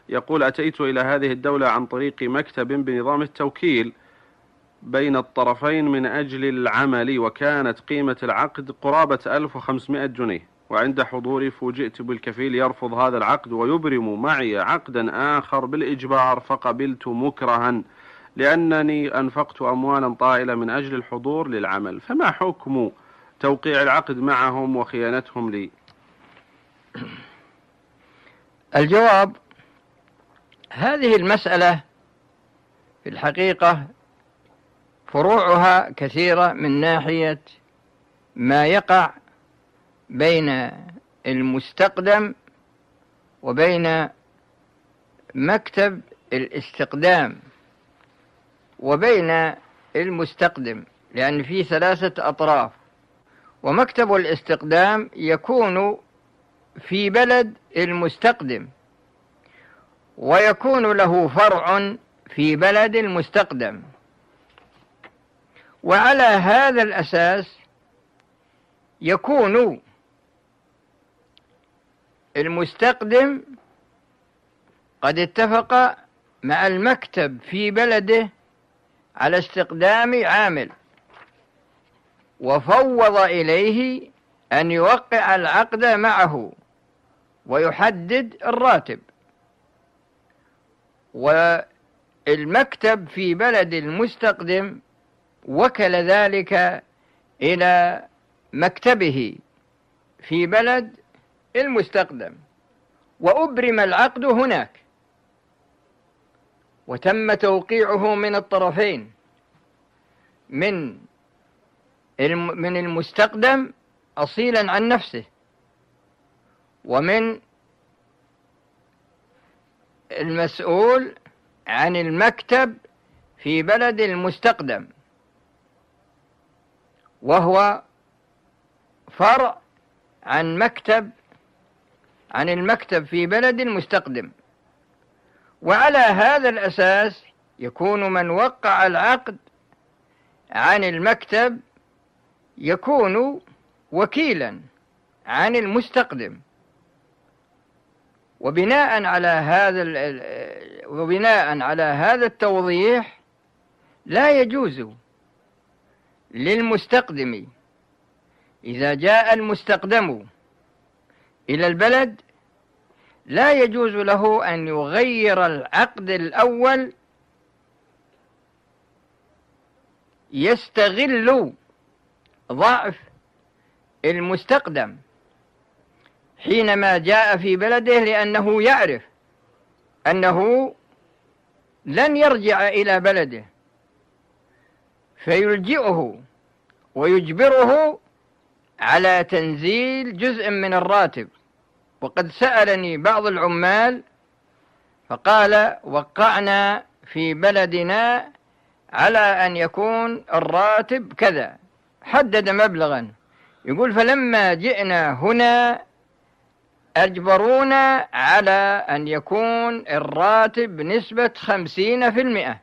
يقول: أتيت إلى هذه الدولة عن طريق مكتب بنظام التوكيل بين الطرفين من أجل العمل، وكانت قيمة العقد قرابة 1500 جنيه، وعند حضوري فوجئت بالكفيل يرفض هذا العقد ويبرم معي عقدا آخر بالإجبار، فقبلت مكرها لأنني أنفقت أموالا طائلة من أجل الحضور للعمل، فما حكم توقيع العقد معهم وخيانتهم لي؟ الجواب: هذه المسألة في الحقيقة فروعها كثيرة من ناحية ما يقع بين المستقدم وبين مكتب الاستقدام وبين المستقدم، لأن في 3 أطراف، ومكتب الاستقدام يكون في بلد المستقدم ويكون له فرع في بلد المستقدم، وعلى هذا الأساس يكون المستقدم قد اتفق مع المكتب في بلده على استقدام عامل وفوض إليه أن يوقع العقد معه ويحدد الراتب، والمكتب في بلد المستقدم وكل ذلك إلى مكتبه في بلد المستقدم، وأبرم العقد هناك وتم توقيعه من الطرفين، من المستقدم أصيلا عن نفسه، ومن المسؤول عن المكتب في بلد المستقدم، وهو فرع عن المكتب في بلد المستقدم. وعلى هذا الأساس يكون من وقع العقد عن المكتب يكون وكيلا عن المستقدم، وبناء على هذا التوضيح لا يجوز للمستقدم إذا جاء المستقدم إلى البلد، لا يجوز له أن يغير العقد الأول يستغل ضعف المستقدم حينما جاء في بلده، لأنه يعرف أنه لن يرجع إلى بلده، فيلجئه ويجبره على تنزيل جزء من الراتب. وقد سألني بعض العمال فقال: وقعنا في بلدنا على أن يكون الراتب كذا، حدد مبلغا، يقول: فلما جئنا هنا أجبرونا على أن يكون الراتب بنسبة 50%،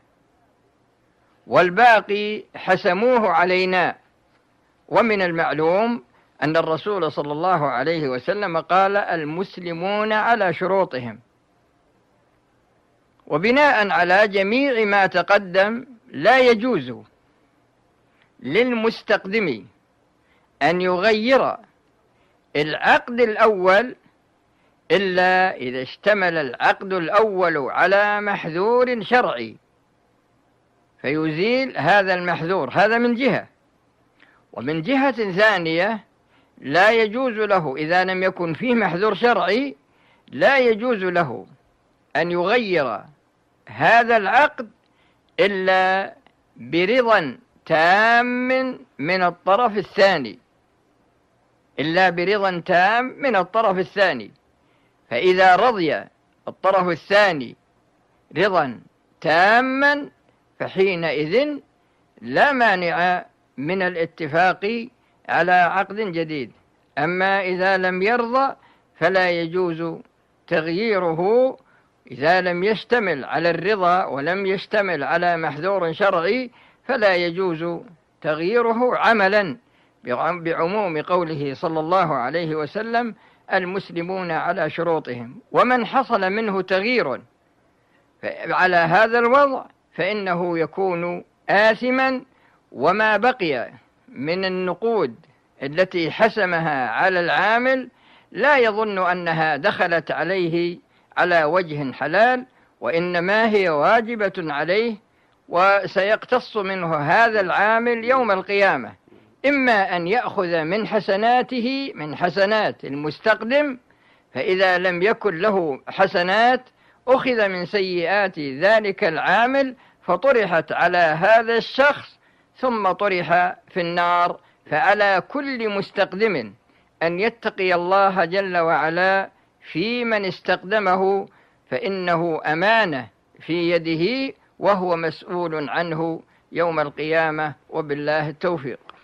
والباقي حسموه علينا. ومن المعلوم أن الرسول صلى الله عليه وسلم قال: المسلمون على شروطهم. وبناء على جميع ما تقدم لا يجوز للمستقدم أن يغير العقد الأول إلا إذا اشتمل العقد الأول على محذور شرعي فيزيل هذا المحذور، هذا من جهة. ومن جهة ثانية لا يجوز له إذا لم يكن فيه محذور شرعي، لا يجوز له أن يغير هذا العقد إلا برضا تام من الطرف الثاني، فإذا رضي الطرف الثاني رضا تاما فحينئذ لا مانع من الاتفاق على عقد جديد. أما إذا لم يرضى فلا يجوز تغييره، إذا لم يشتمل على الرضا ولم يشتمل على محذور شرعي فلا يجوز تغييره، عملا بعموم قوله صلى الله عليه وسلم: المسلمون على شروطهم. ومن حصل منه تغيير على هذا الوضع فإنه يكون آثما، وما بقي من النقود التي حسمها على العامل لا يظن أنها دخلت عليه على وجه حلال، وإنما هي واجبة عليه، وسيقتص منه هذا العامل يوم القيامة، إما أن يأخذ من حسناته من حسنات المستقدم، فإذا لم يكن له حسنات أخذ من سيئات ذلك العامل فطرحت على هذا الشخص ثم طرح في النار. فعلى كل مستقدم أن يتقي الله جل وعلا في من استقدمه، فإنه أمانة في يده وهو مسؤول عنه يوم القيامة، وبالله التوفيق.